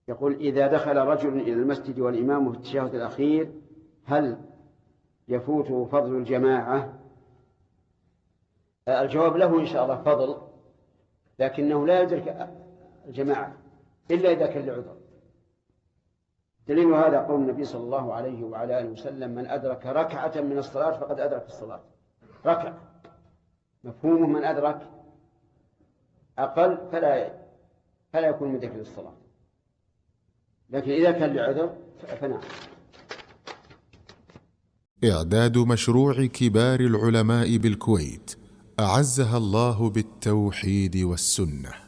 يقول: إذا دخل رجل إلى المسجد والإمام في التشهد الأخير هل يفوته فضل الجماعة؟ الجواب له إن شاء الله فضل، لكنه لا يدرك الجماعة إلا إذا كان لعذر. دليل هذا قول النبي صلى الله عليه وعلى آله وسلم: من أدرك ركعة من الصلاة فقد أدرك الصلاة. ركعة مفهومه من أدرك أقل فلا يكون مدرك للصلاة، لكن إذا كان لعذر فنعم. إعداد مشروع كبار العلماء بالكويت أعزها الله بالتوحيد والسنة.